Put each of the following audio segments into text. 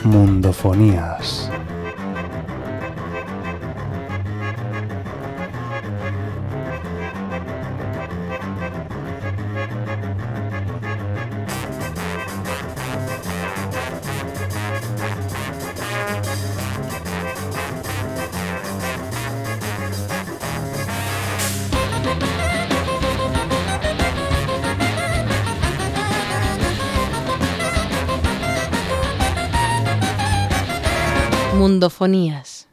Mundofonías. Mundofonías.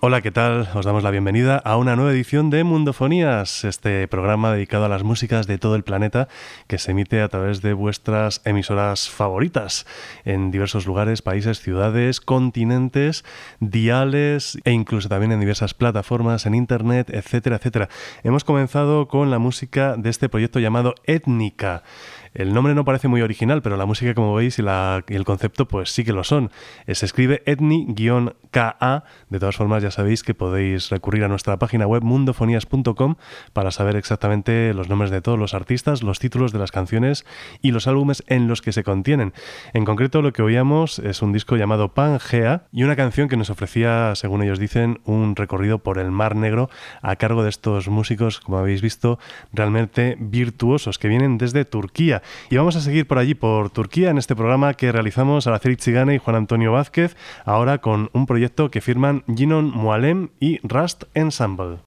Hola, ¿qué tal? Os damos la bienvenida a una nueva edición de Mundofonías, este programa dedicado a las músicas de todo el planeta que se emite a través de vuestras emisoras favoritas en diversos lugares, países, ciudades, continentes, diales e incluso también en diversas plataformas, en internet, etcétera, etcétera. Hemos comenzado con la música de este proyecto llamado Étnica. El nombre no parece muy original, pero la música, como veis, y el concepto, pues sí que lo son. Se escribe etni-ka. De todas formas, ya sabéis que podéis recurrir a nuestra página web mundofonías.com para saber exactamente los nombres de todos los artistas, los títulos de las canciones y los álbumes en los que se contienen. En concreto, lo que oíamos es un disco llamado Pangea y una canción que nos ofrecía, según ellos dicen, un recorrido por el Mar Negro a cargo de estos músicos, como habéis visto, realmente virtuosos, que vienen desde Turquía. Y vamos a seguir por allí, por Turquía, en este programa que realizamos Araceli Tzigane y Juan Antonio Vázquez, ahora con un proyecto que firman Jinon Mualem y Rust Ensemble.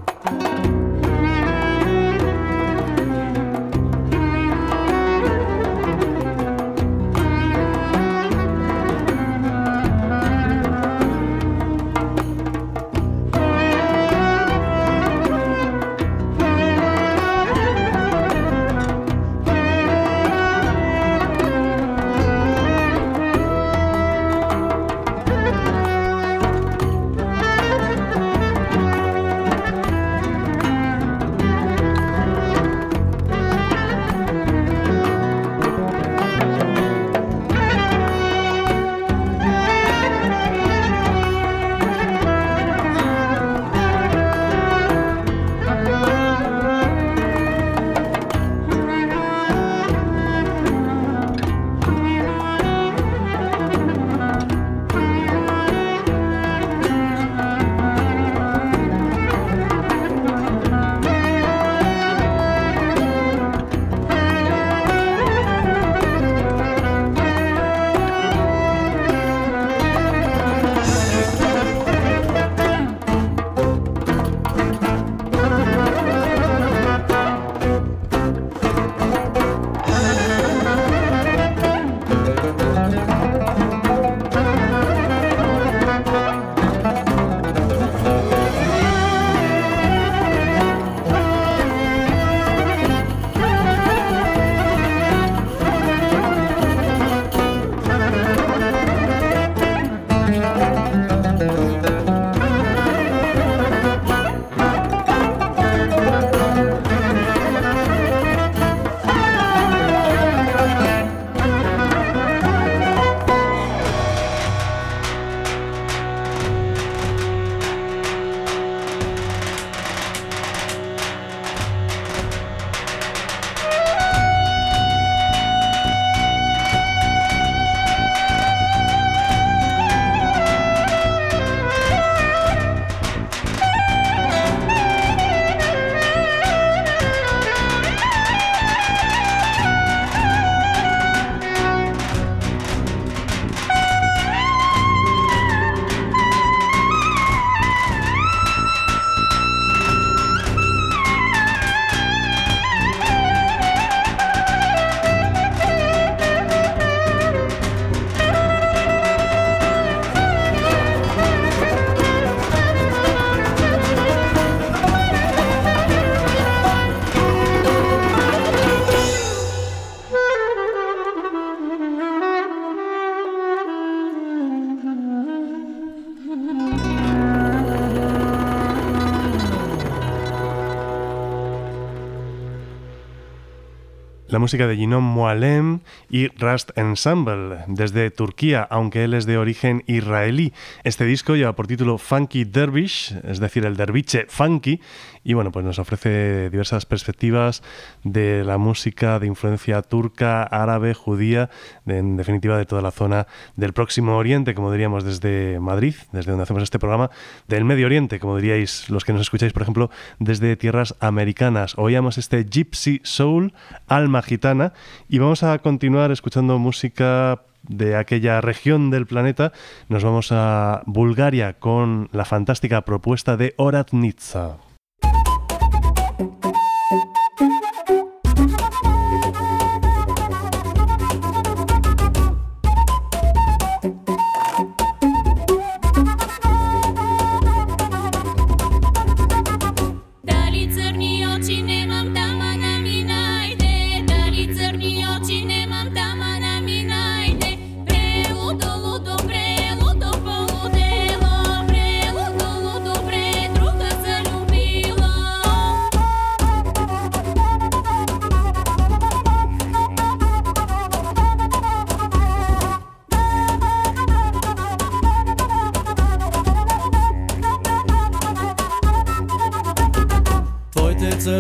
La música de Jinon Mualem y Rust Ensemble, desde Turquía, aunque él es de origen israelí. Este disco lleva por título Funky Dervish, es decir, el derviche funky, y bueno, pues nos ofrece diversas perspectivas de la música de influencia turca, árabe, judía, en definitiva de toda la zona del Próximo Oriente, como diríamos desde Madrid, desde donde hacemos este programa, del Medio Oriente, como diríais los que nos escucháis, por ejemplo, desde tierras americanas. Oíamos este Gypsy Soul, alma gitana, y vamos a continuar escuchando música de aquella región del planeta. Nos vamos a Bulgaria con la fantástica propuesta de Oratnitsa.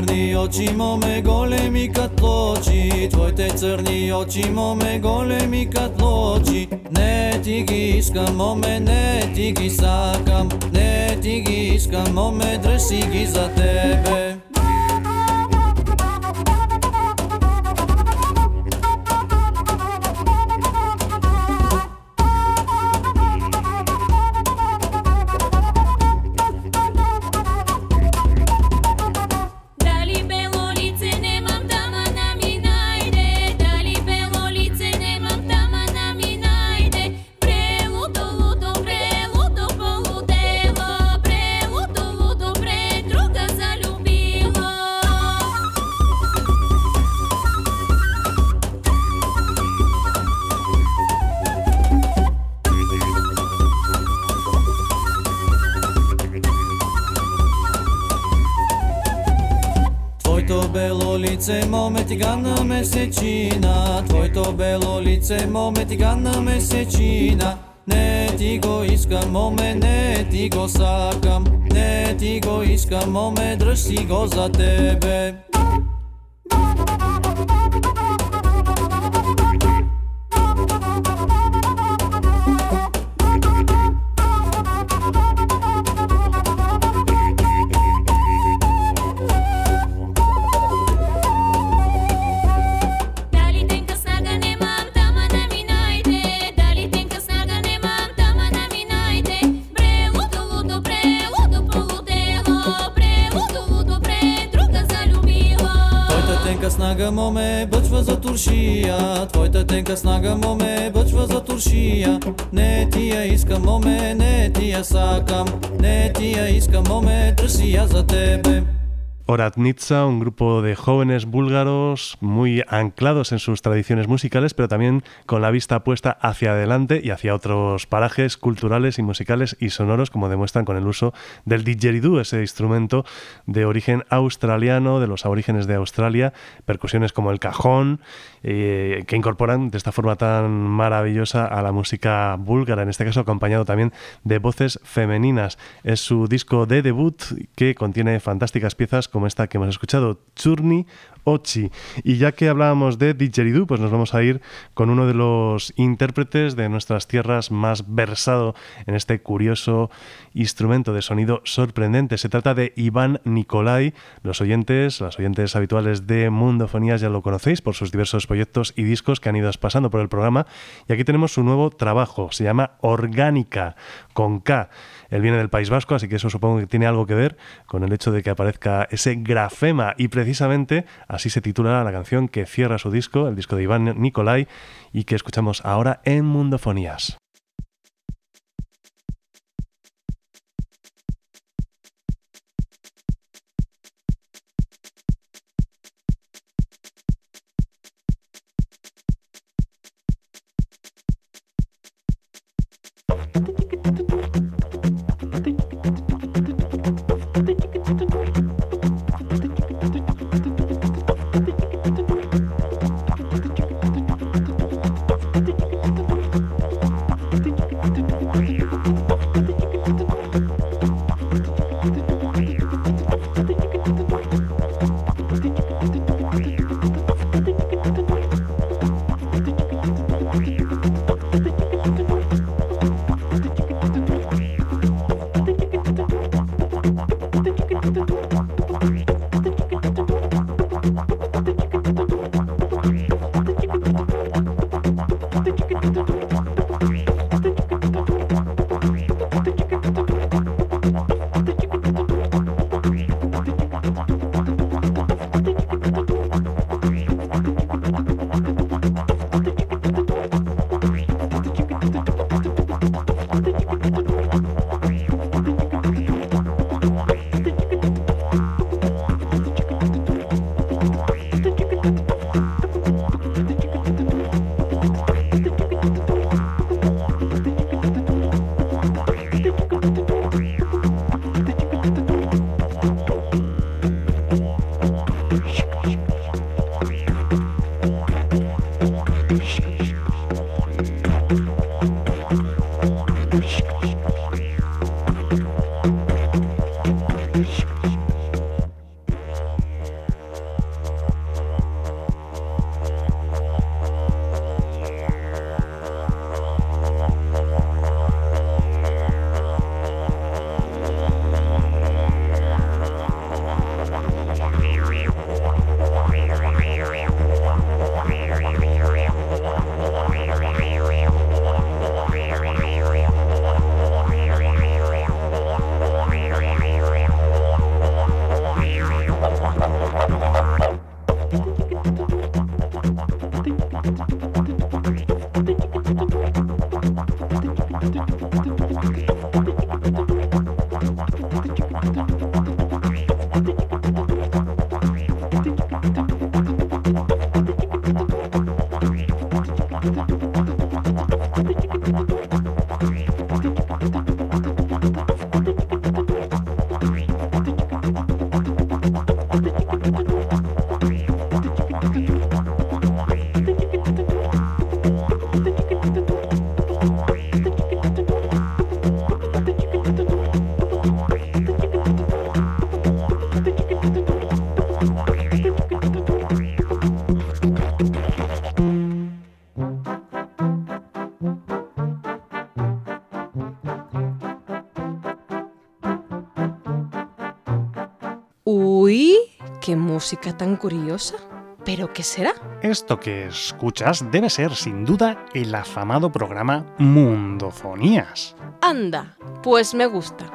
crni oči mome golemi katloči, tvojte crni oči mome golemi katloči. Ne ti gi iskam mome, ne ti gi sakam, ne ti gi iskam mome, drži gi za tebe. Lice mome tigana mesečina, tvojto belo lice mome tigana mesečina. Ne ti go iskam mome, ne ti go sakam, ne ti go iskam mome, drži go za tebe. Snaga mome, bëqva za Turshia, tvojta tenka snaga mome, bëqva za Turshia. Ne ti ja iskam mome, ne ti ja sakam, ne ti ja iskam mome, drži za tebe. Oratnitsa, un grupo de jóvenes búlgaros muy anclados en sus tradiciones musicales, pero también con la vista puesta hacia adelante y hacia otros parajes culturales y musicales y sonoros, como demuestran con el uso del didgeridoo, ese instrumento de origen australiano, de los aborígenes de Australia, percusiones como el cajón, que incorporan de esta forma tan maravillosa a la música búlgara, en este caso acompañado también de voces femeninas. Es su disco de debut que contiene fantásticas piezas como esta que hemos escuchado, Churni Ochi. Y ya que hablábamos de didgeridoo, pues nos vamos a ir con uno de los intérpretes de nuestras tierras más versado en este curioso instrumento de sonido sorprendente. Se trata de Iván Nicolai. Las oyentes habituales de Mundofonías ya lo conocéis por sus diversos proyectos y discos que han ido pasando por el programa. Y aquí tenemos su nuevo trabajo, se llama Orgánica, con K. Él viene del País Vasco, así que eso supongo que tiene algo que ver con el hecho de que aparezca ese grafema, y precisamente así se titula la canción que cierra su disco, el disco de Iván Nicolai, y que escuchamos ahora en Mundofonías. Uy, qué música tan curiosa. ¿Pero qué será? Esto que escuchas debe ser, sin duda, el afamado programa Mundofonías. Anda, pues me gusta.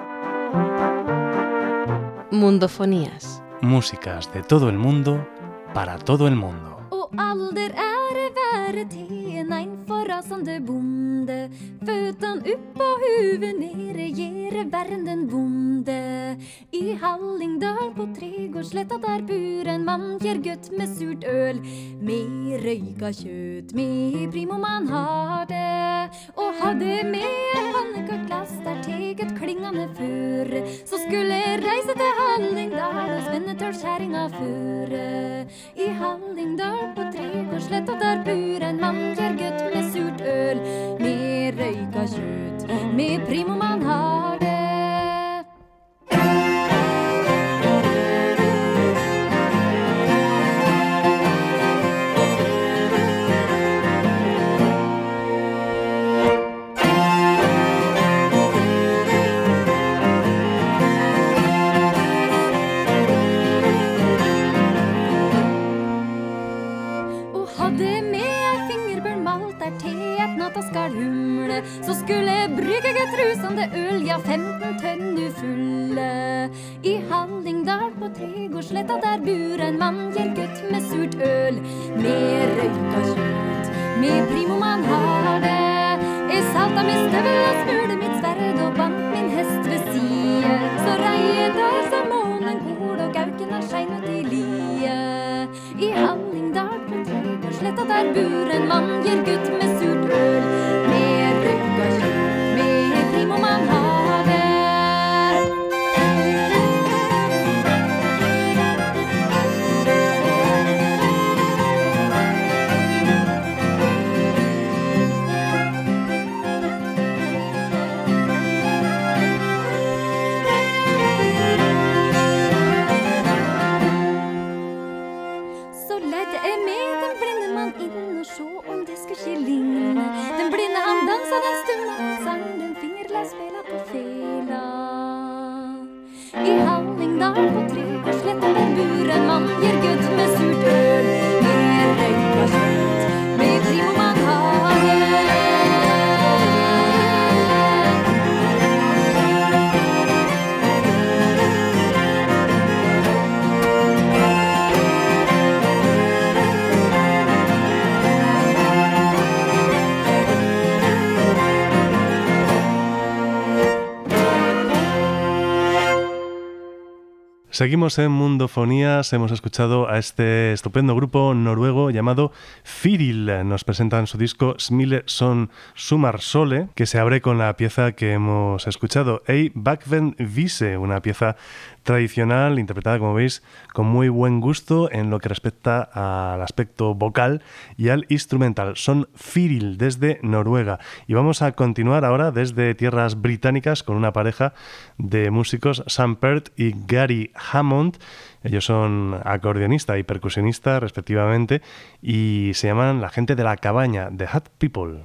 Mundofonías. Músicas de todo el mundo, para todo el mundo. Og alder ære være til ein forrasande bonde. Føtan upp og huven nere, gjere verden bonde. I Hallingdal på Tregårdsletta der bor en mann, gjer gøtt med surt øl. Med røyka kjøtt, med primo man har det. Og hadde med en pannekaklass der teget klingande føre. Så skulle jeg reise til Hallingdal og spenne tølskjæringa føre. I Hallingdal på Tregårdsletta der bor en mann, gjer gøtt med surt øl. Med røyka kjøtt, med primo man har det. Skal humle, så skulle jeg brygge et rusende øl, ja 15 tønner fulle. I Hallingdal på Tregårdsletta der bor en mann, gjer gøtt med surt øl. Med røyka kjøtt, med primo man har det. Jeg salta med støvel og smurte mitt sverd og bandt min hest ved side. Så reiet der som månen går og gauken er skein ut i lie. I Hallingdal på Tregårdsletta der bor en mann, gjer gøtt med surt øl. Med røyka kjøtt, med primo man har det. Så ledde jeg med den blinde mann inn og så om det skulle skje lignende. Den blinde han dansa, den stumma han sang, den fingerla spela på fela. I Hallingdal på Tregårdsletta der bor en mann, gjer gøtt med surt øl. Med røyka kjøtt, med primo man har det. Seguimos en Mundofonías, hemos escuchado a este estupendo grupo noruego llamado Firil. Nos presentan su disco Smile son Sumar Sole, que se abre con la pieza que hemos escuchado, Ei Bakven Vise, una pieza tradicional, interpretada, como veis, con muy buen gusto en lo que respecta al aspecto vocal y al instrumental. Son Firil, desde Noruega. Y vamos a continuar ahora desde tierras británicas con una pareja de músicos, Sam Peart y Gary Hammond. Ellos son acordeonista y percusionista, respectivamente, y se llaman La Gente de la Cabaña, The Hut People.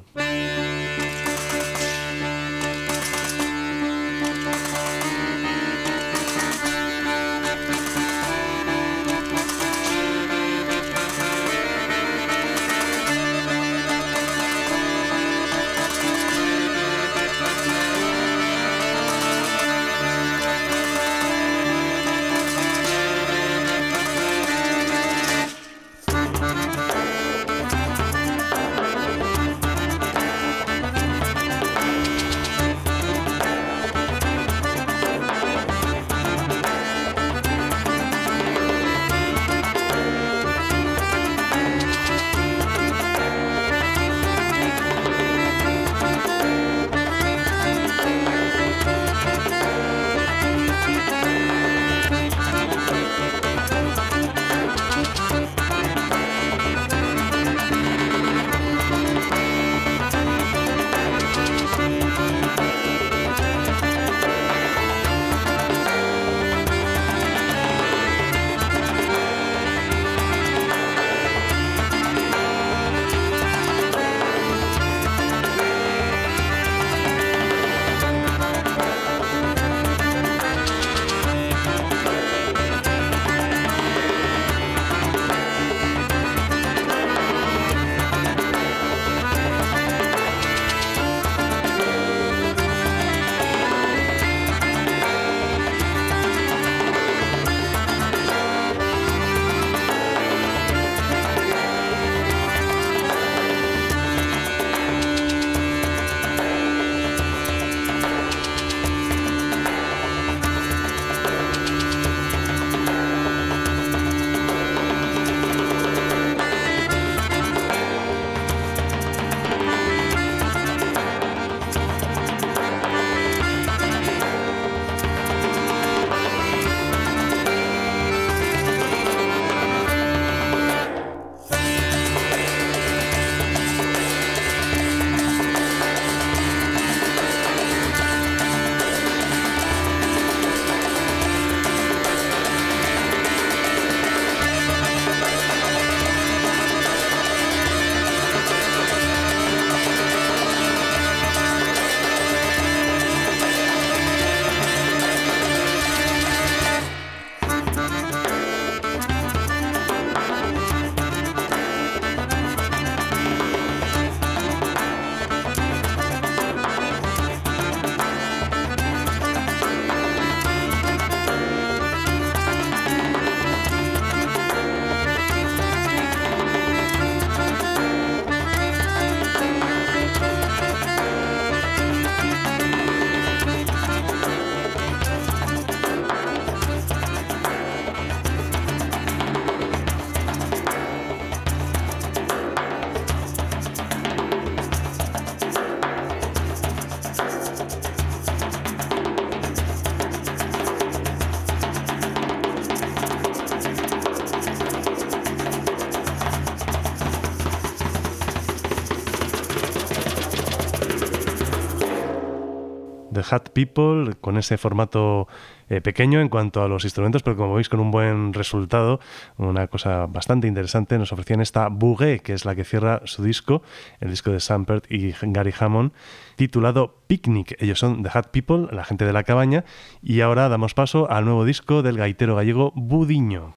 The Hat People, con ese formato pequeño en cuanto a los instrumentos, pero como veis con un buen resultado, una cosa bastante interesante. Nos ofrecían esta Bouguet, que es la que cierra su disco, el disco de Sampert y Gary Hammond, titulado Picnic. Ellos son The Hat People, la gente de la cabaña, y ahora damos paso al nuevo disco del gaitero gallego Budiño.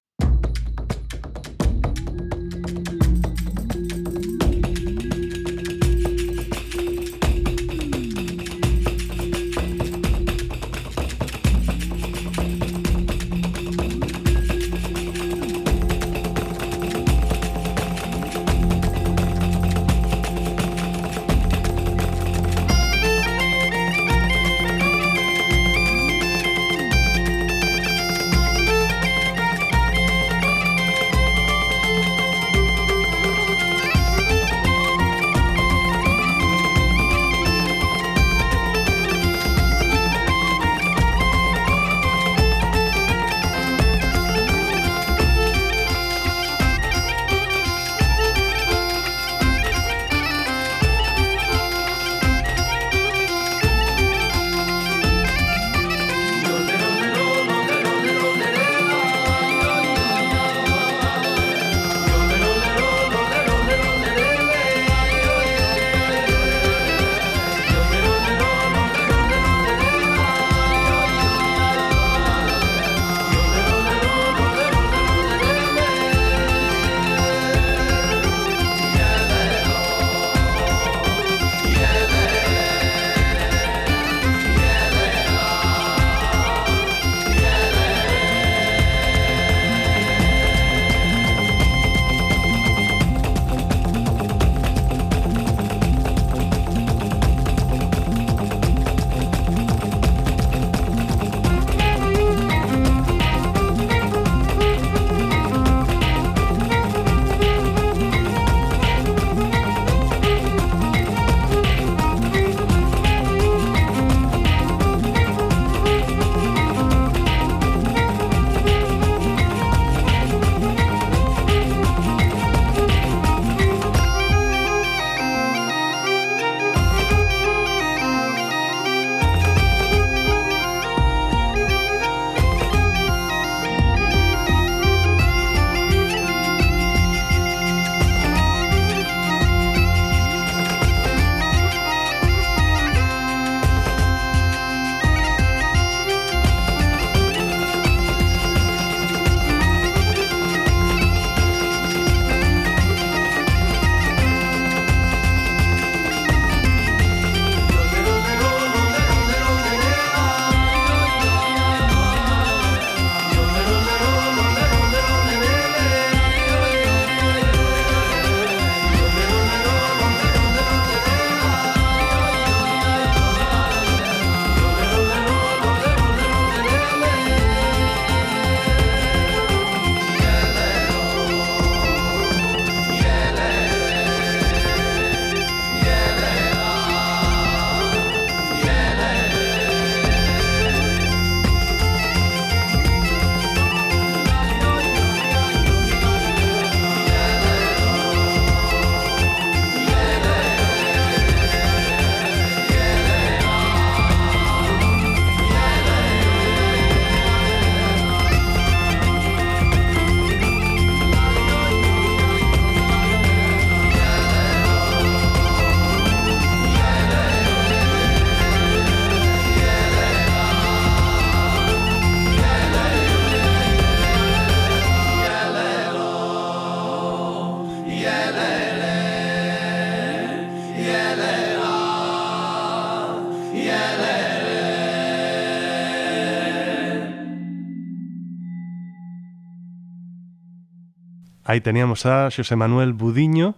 Ahí teníamos a Xosé Manuel Budiño,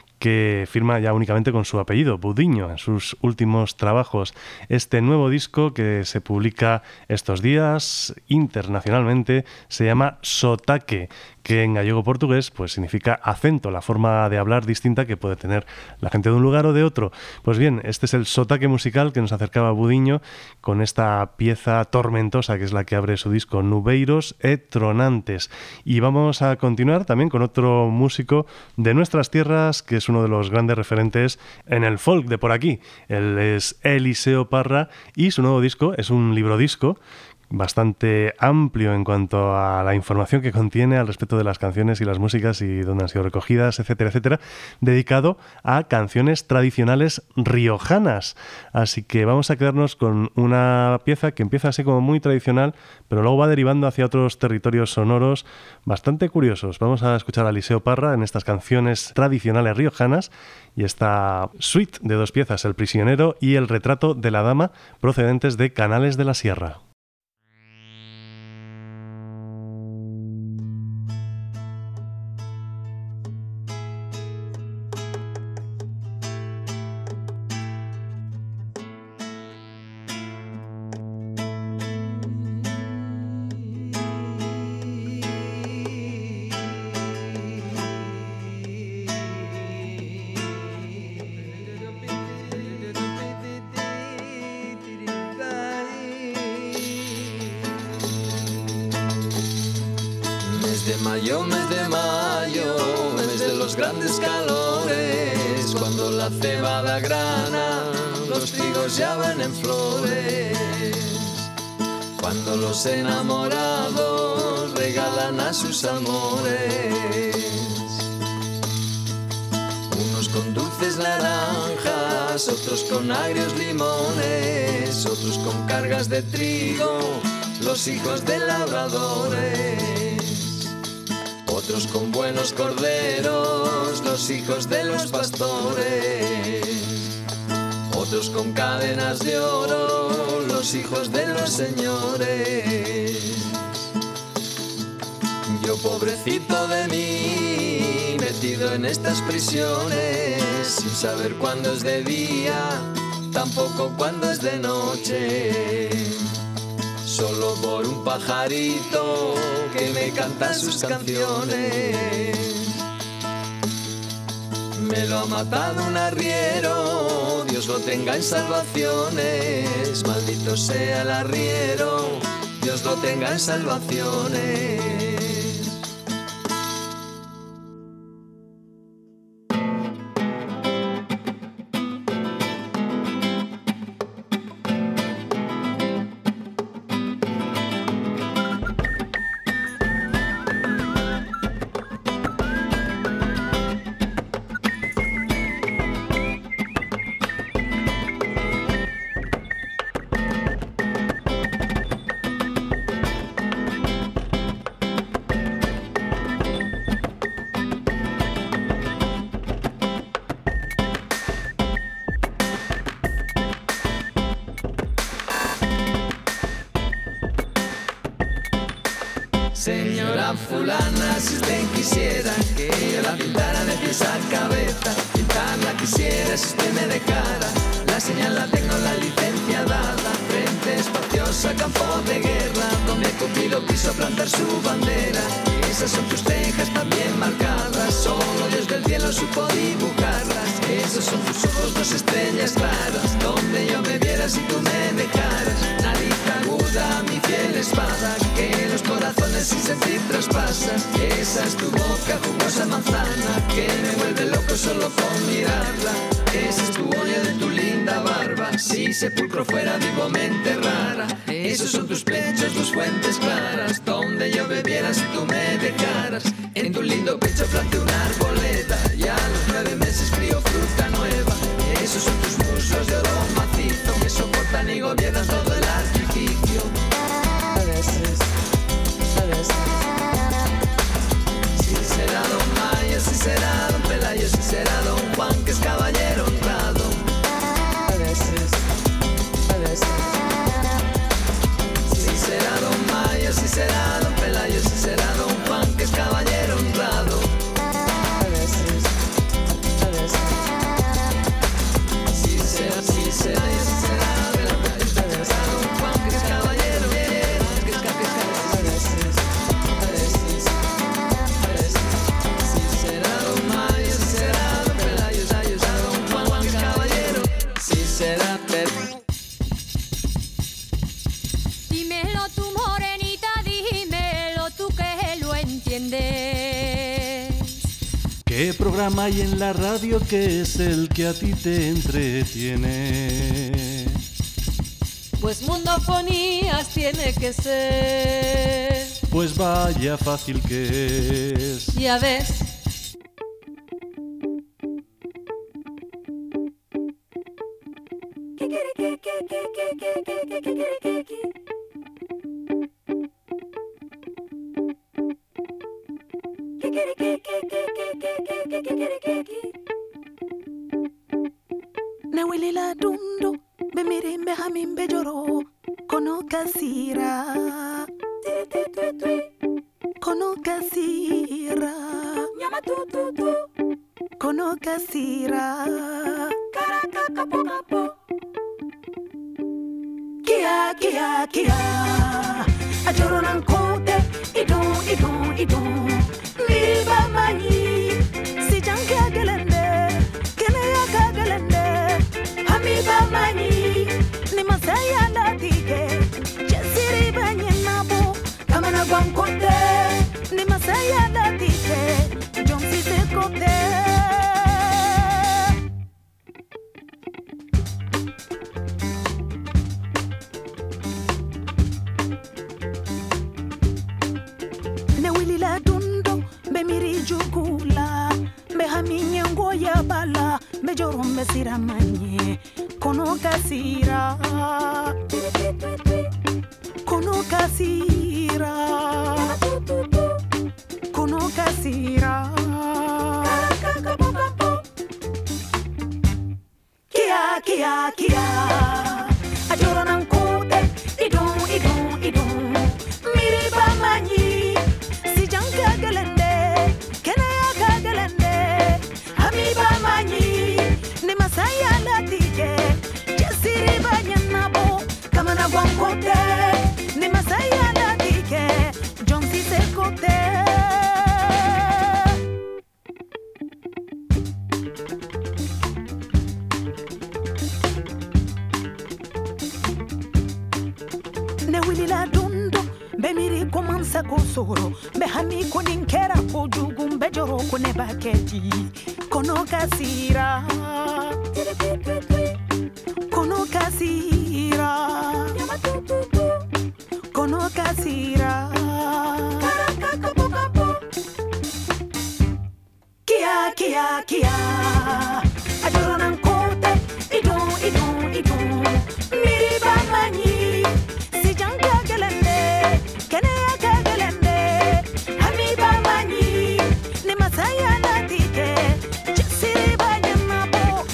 que firma ya únicamente con su apellido, Budiño, en sus últimos trabajos. Este nuevo disco que se publica estos días internacionalmente se llama Sotaque, que en gallego portugués pues significa acento, la forma de hablar distinta que puede tener la gente de un lugar o de otro. Pues bien, este es el sotaque musical que nos acercaba Budiño con esta pieza tormentosa que es la que abre su disco Nubeiros e Tronantes. Y vamos a continuar también con otro músico de nuestras tierras que es uno de los grandes referentes en el folk de por aquí. Él es Eliseo Parra y su nuevo disco es un librodisco bastante amplio en cuanto a la información que contiene al respecto de las canciones y las músicas y dónde han sido recogidas, etcétera, etcétera, dedicado a canciones tradicionales riojanas. Así que vamos a quedarnos con una pieza que empieza así como muy tradicional, pero luego va derivando hacia otros territorios sonoros bastante curiosos. Vamos a escuchar a Eliseo Parra en estas canciones tradicionales riojanas y esta suite de 2 piezas, El prisionero y El retrato de la dama, procedentes de Canales de la Sierra. Mes de mayo, mes de los grandes calores, cuando la cebada grana, los trigos ya van en flores, cuando los enamorados regalan a sus amores, unos con dulces naranjas, otros con agrios limones, otros con cargas de trigo, los hijos de labradores. Otros con buenos corderos, los hijos de los pastores. Otros con cadenas de oro, los hijos de los señores. Yo pobrecito de mí, metido en estas prisiones, sin saber cuándo es de día, tampoco cuándo es de noche. Solo por un pajarito que me canta sus canciones. Me lo ha matado un arriero, Dios lo tenga en salvaciones. Maldito sea el arriero, Dios lo tenga en salvaciones. Señora fulana, si usted quisiera que yo la pintara de pies a cabeza, pintarla quisiera si usted me dejara, la señal la tengo, la licencia dada, frente espaciosa, campo de guerra, donde Cupido quiso plantar su bandera, y esas son tus cejas también marcadas, solo Dios del cielo supo dibujarlas, esos son tus ojos, 2 estrellas claras, donde yo me viera si tú me dejaras, nariz aguda, mi fiel espada, que los corazones sin sentir traspasas, esa es tu boca, jugosa manzana, que me vuelve loco solo con mirarla, ese es tu oño de tu linda barba, si sepulcro fuera vivo me enterrara, esos son tus pechos, 2 fuentes claras, donde yo bebiera si tú me dejaras, en tu lindo pecho planté una arboleda, y a los 9 meses frío fruta nueva, esos son tus muslos de oro macizo, que soportan y gobiernan todo el artificio. Si será don Mayo, si será don Pelayo, si será don Juan, que es caballero honrado. Si será don Mayo, si será don Pelayo, si será don Juan, que es caballero honrado. Si será, si será, si será don Juan, que es caballero honrado. ¿Qué programa hay en la radio que es el que a ti te entretiene? Pues Mundofonías tiene que ser. Pues vaya fácil que es. Ya ves. Nawilila dundo bemirimbe hamimbe joro kono kasira nyama tututu kono kasira kapo kia ajoro nankote idon miba mani si janka gelende kene ya gelende hamiba mani ni masaya latike jesiri banyinabo kamana gwankote ni masaya latike jonsi sekote bala mejoro mesira manye kono kasira kia ajoro nankote idon miriba manyi si janka gelende kene ya gelende hamiba manyi ni masaya latike jesiri banyanabo kamana gwankote ni masaya latike jonsi sekote Newilila dundo bemiri komansa kosoro behami koninkera ojugum bejoro kone baketi kono kasira kia ajoro nankote idon miriba manyi si janka gelende kene ya gelende hamiba manyi ni masaya latike jesiri banyamabo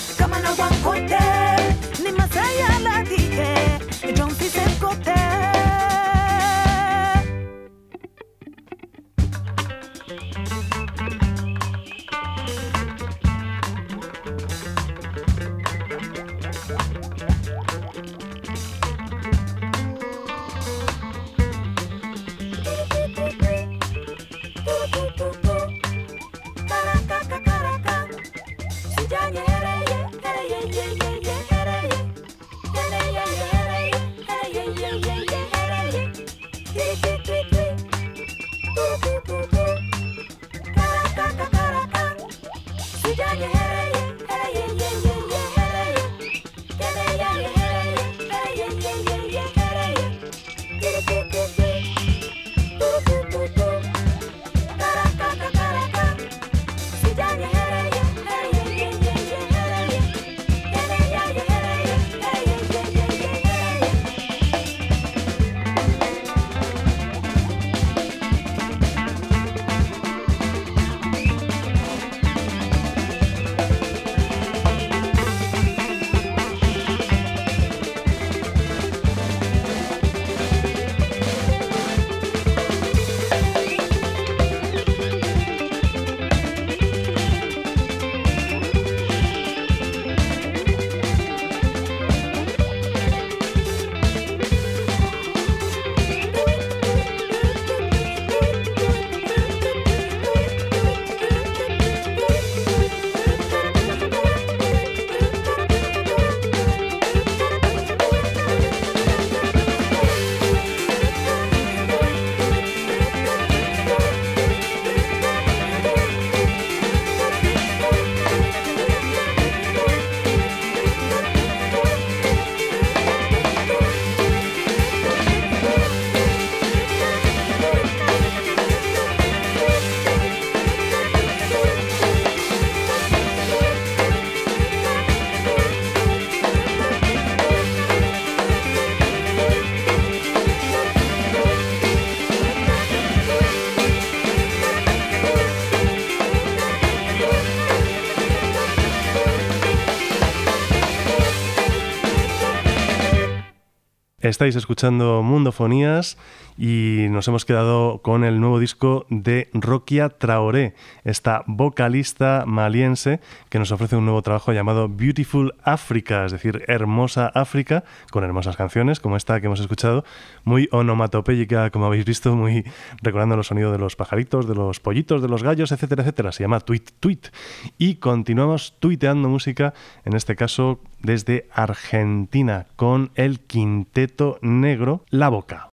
Estáis escuchando Mundofonías y nos hemos quedado con el nuevo disco de Rokia Traoré, esta vocalista maliense que nos ofrece un nuevo trabajo llamado Beautiful Africa, es decir, Hermosa África, con hermosas canciones como esta que hemos escuchado, muy onomatopéyica, como habéis visto, muy recordando los sonidos de los pajaritos, de los pollitos, de los gallos, etcétera, etcétera. Se llama Tweet Tweet. Y continuamos tuiteando música, en este caso desde Argentina, con el Quinteto Negro La Boca.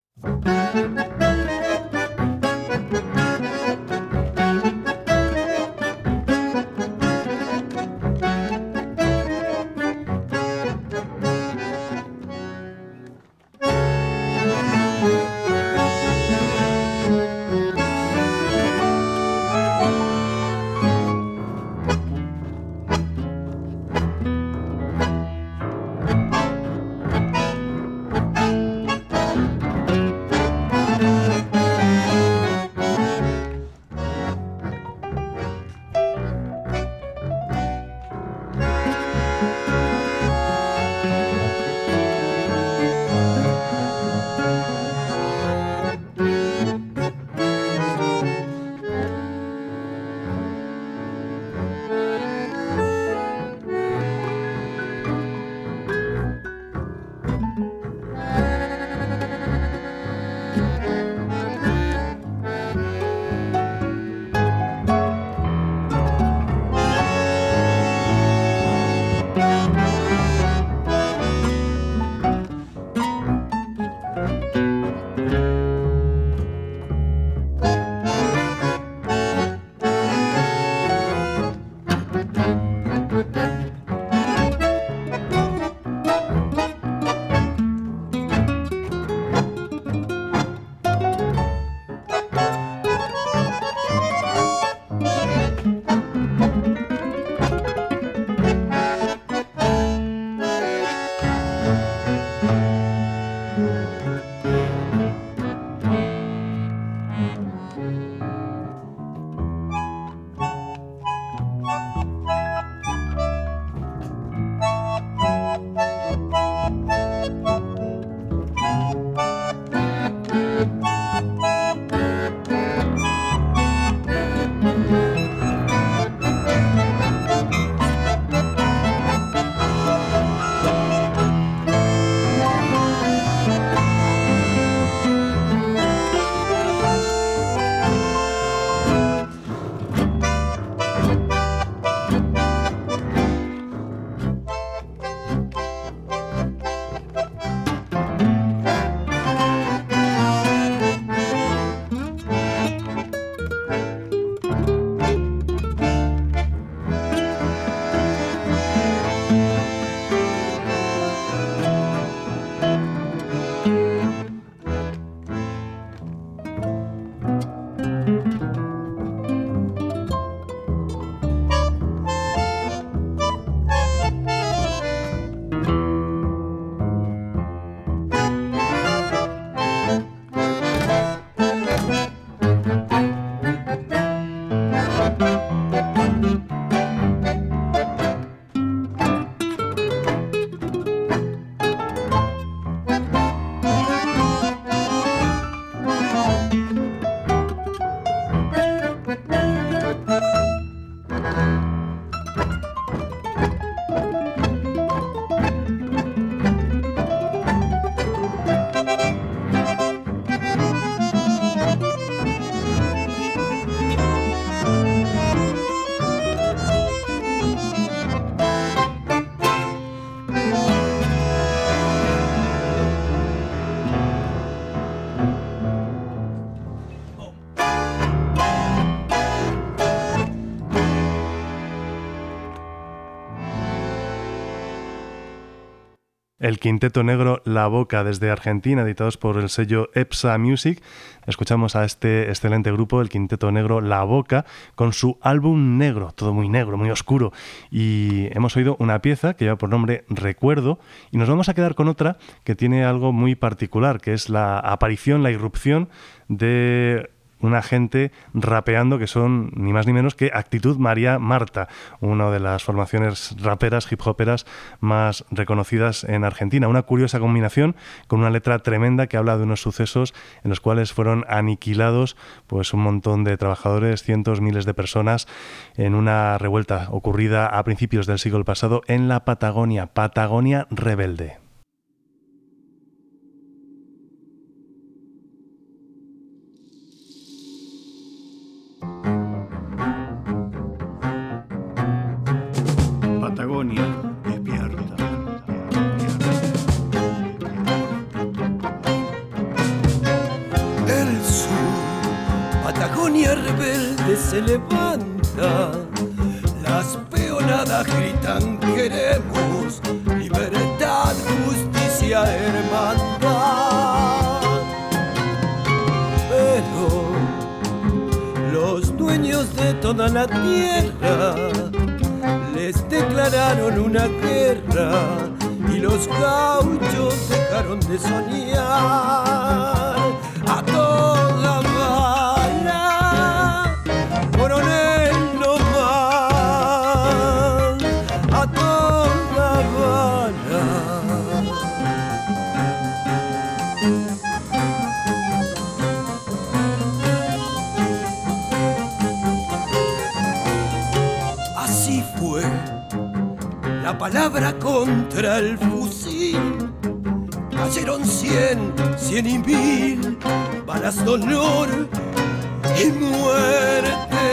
El Quinteto Negro La Boca, desde Argentina, editados por el sello EPSA Music. Escuchamos a este excelente grupo, el Quinteto Negro La Boca, con su álbum negro, todo muy negro, muy oscuro. Y hemos oído una pieza que lleva por nombre Recuerdo, y nos vamos a quedar con otra que tiene algo muy particular, que es la aparición, la irrupción de una gente rapeando que son ni más ni menos que Actitud María Marta, una de las formaciones raperas, hip hoperas más reconocidas en Argentina. Una curiosa combinación con una letra tremenda que habla de unos sucesos en los cuales fueron aniquilados pues un montón de trabajadores, cientos, miles de personas en una revuelta ocurrida a principios del siglo pasado en la Patagonia, Patagonia rebelde. Patagonia despierta. El sur, Patagonia rebelde se levanta. Las peonadas gritan queremos libertad, justicia, hermandad. Pero los dueños de toda la tierra les declararon una guerra y los gauchos dejaron de soñar. A toda bala, coronel no más, a toda bala. Así fue la palabra contra el fusil. Cayeron 100 y 1000 balas de honor y muerte.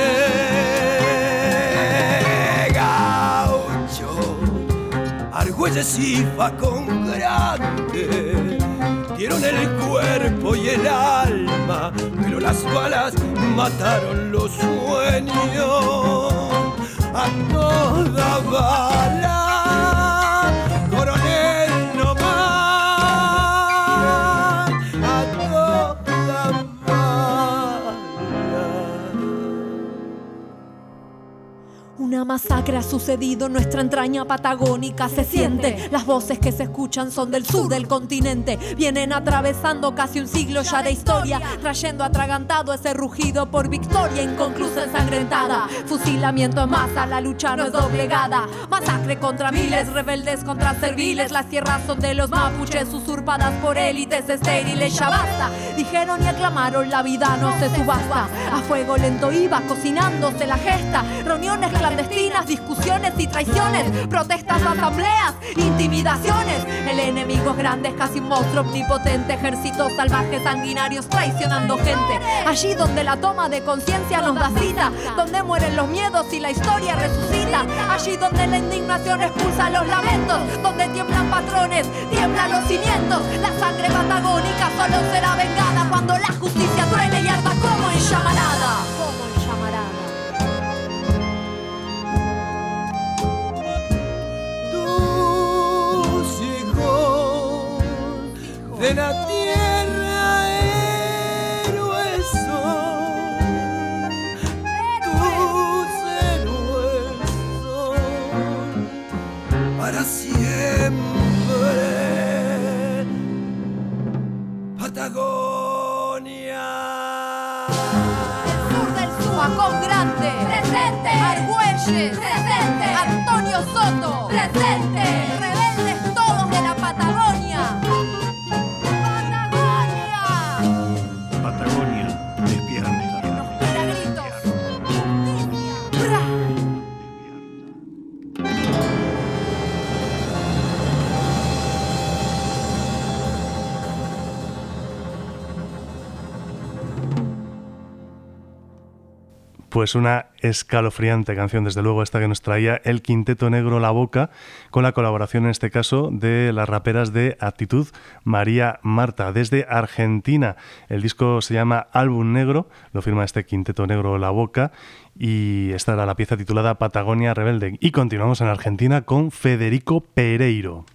Gaucho, Argüelles y Facón grande dieron el cuerpo y el alma, pero las balas mataron los sueños. A toda bala, coronel no más, a toda bala. Una masacre ha sucedido en nuestra entraña patagónica. Se siente, las voces que se escuchan son del sur del continente. Vienen atravesando casi un siglo ya de historia, trayendo atragantado ese rugido por victoria inconclusa, ensangrentada. Fusilamiento en masa, la lucha no es doblegada. Masacre contra miles, rebeldes contra serviles. Las tierras son de los mapuches, usurpadas por élites estériles. Ya basta, dijeron y aclamaron, la vida no se subasta. A fuego lento iba cocinándose la gesta. Reuniones clandestinas, discusiones y traiciones, protestas, asambleas, intimidaciones. El enemigo es grande, es casi un monstruo omnipotente. Ejércitos salvajes, sanguinarios, traicionando gente. Allí donde la toma de conciencia nos da cita, donde mueren los miedos y la historia resucita. Allí donde la indignación expulsa los lamentos, donde tiemblan patrones, tiemblan los cimientos. La sangre patagónica solo será vengada cuando la justicia truene y arda como en llamarada. Como en llamarada. De la tierra héroes son, tus héroes son para siempre. Patagonia. El sur del Facón grande, presente. Argüelles, presente. Antonio Soto, presente. Rebeldes todos de la Patagonia. Patagonia despierta. Nos tira gritos. Bra. Pues una escalofriante canción, desde luego, esta que nos traía el Quinteto Negro La Boca, con la colaboración en este caso de las raperas de Actitud María Marta, desde Argentina. El disco se llama Álbum Negro, lo firma este Quinteto Negro La Boca, y esta era la pieza titulada Patagonia Rebelde. Y continuamos en Argentina con Federico Pereiro.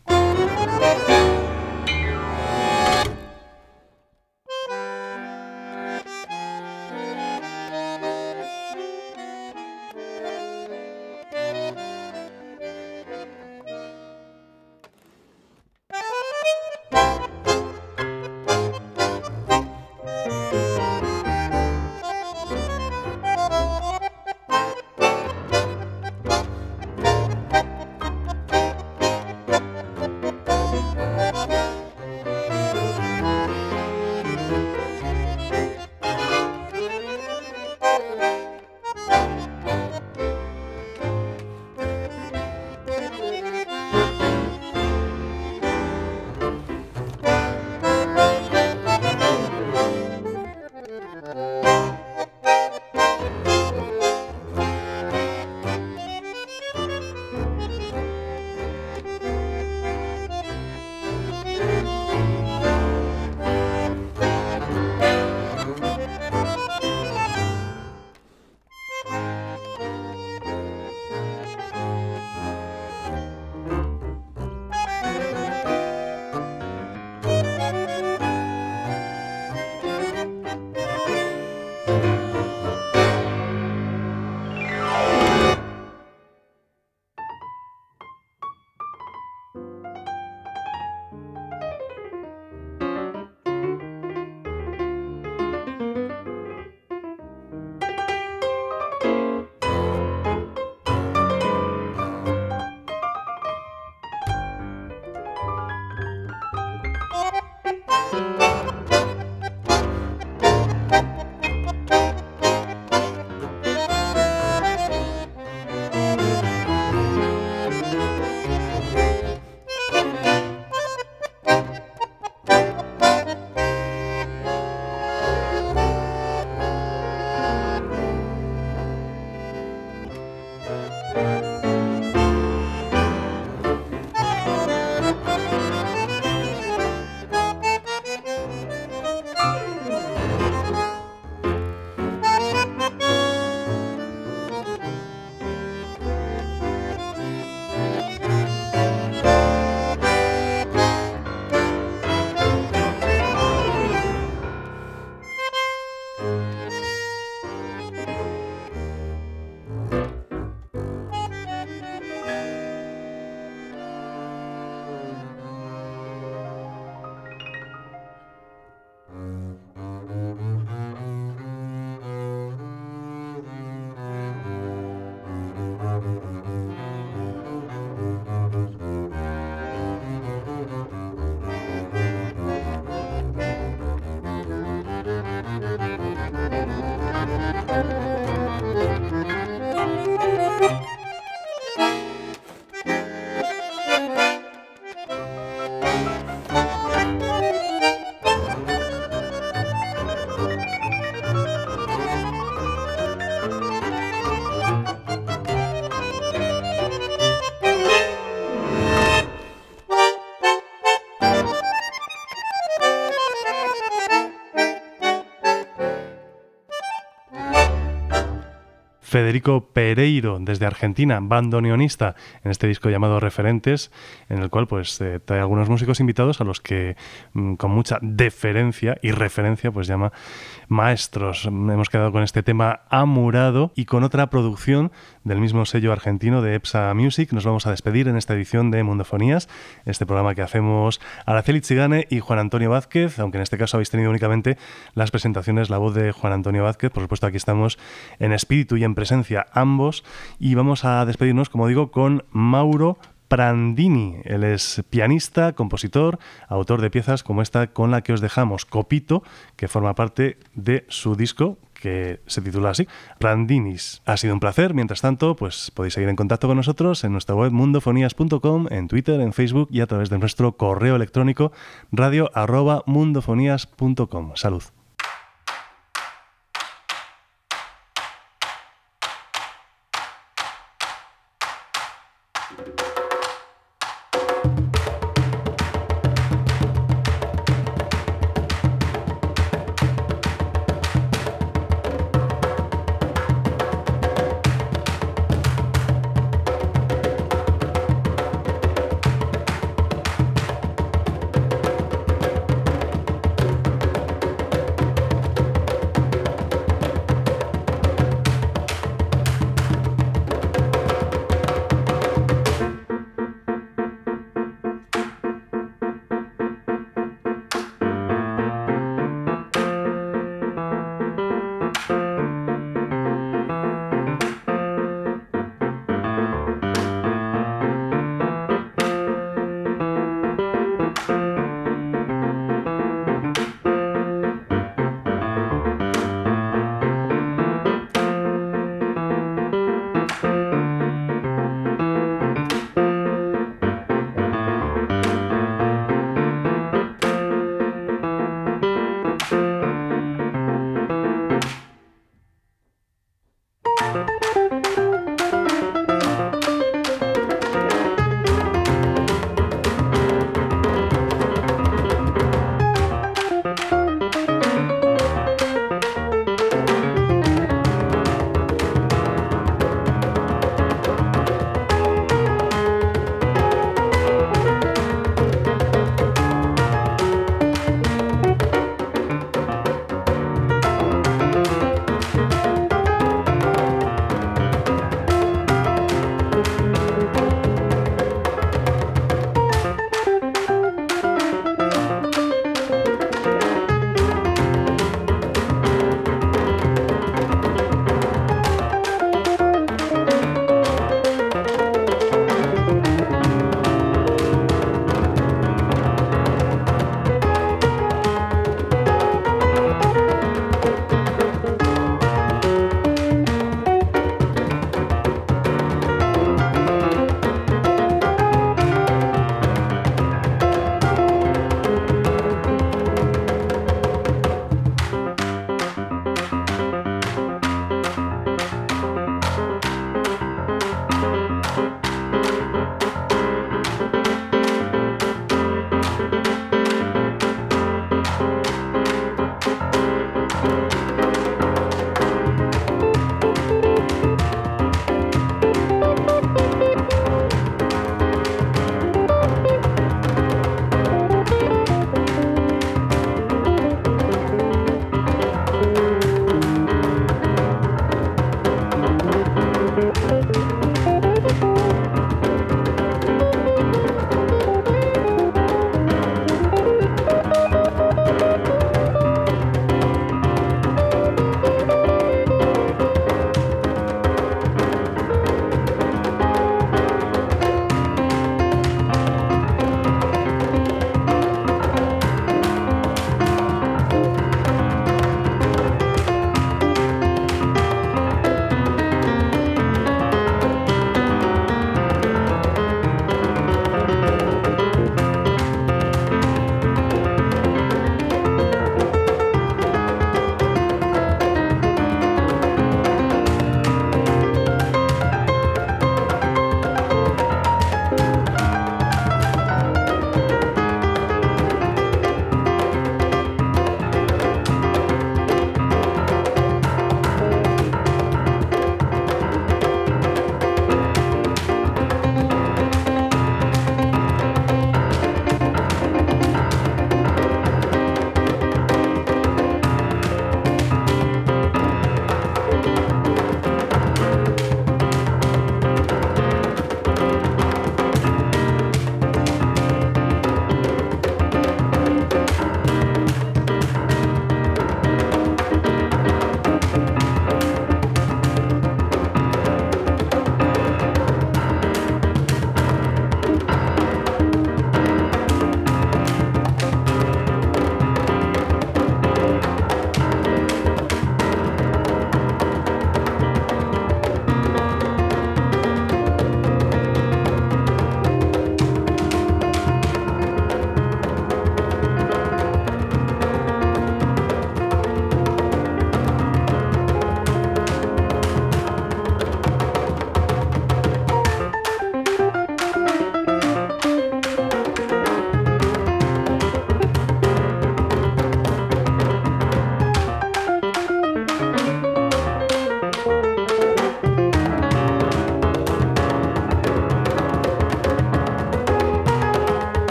Federico Pereiro, desde Argentina, bandoneonista, en este disco llamado Referentes, en el cual pues trae algunos músicos invitados a los que con mucha deferencia y referencia pues llama maestros. Hemos quedado con este tema Amurado y con otra producción del mismo sello argentino de EPSA Music. Nos vamos a despedir en esta edición de Mundofonías, este programa que hacemos Araceli Txigane y Juan Antonio Vázquez, aunque en este caso habéis tenido únicamente las presentaciones, la voz de Juan Antonio Vázquez. Por supuesto, aquí estamos en espíritu y en presencia ambos, y vamos a despedirnos, como digo, con Mauro Prandini. Él es pianista, compositor, autor de piezas como esta con la que os dejamos, Copito, que forma parte de su disco que se titula así, Prandinis. Ha sido un placer. Mientras tanto, pues podéis seguir en contacto con nosotros en nuestra web mundofonías.com, en Twitter, en Facebook y a través de nuestro correo electrónico radio@mundofonías.com. Salud.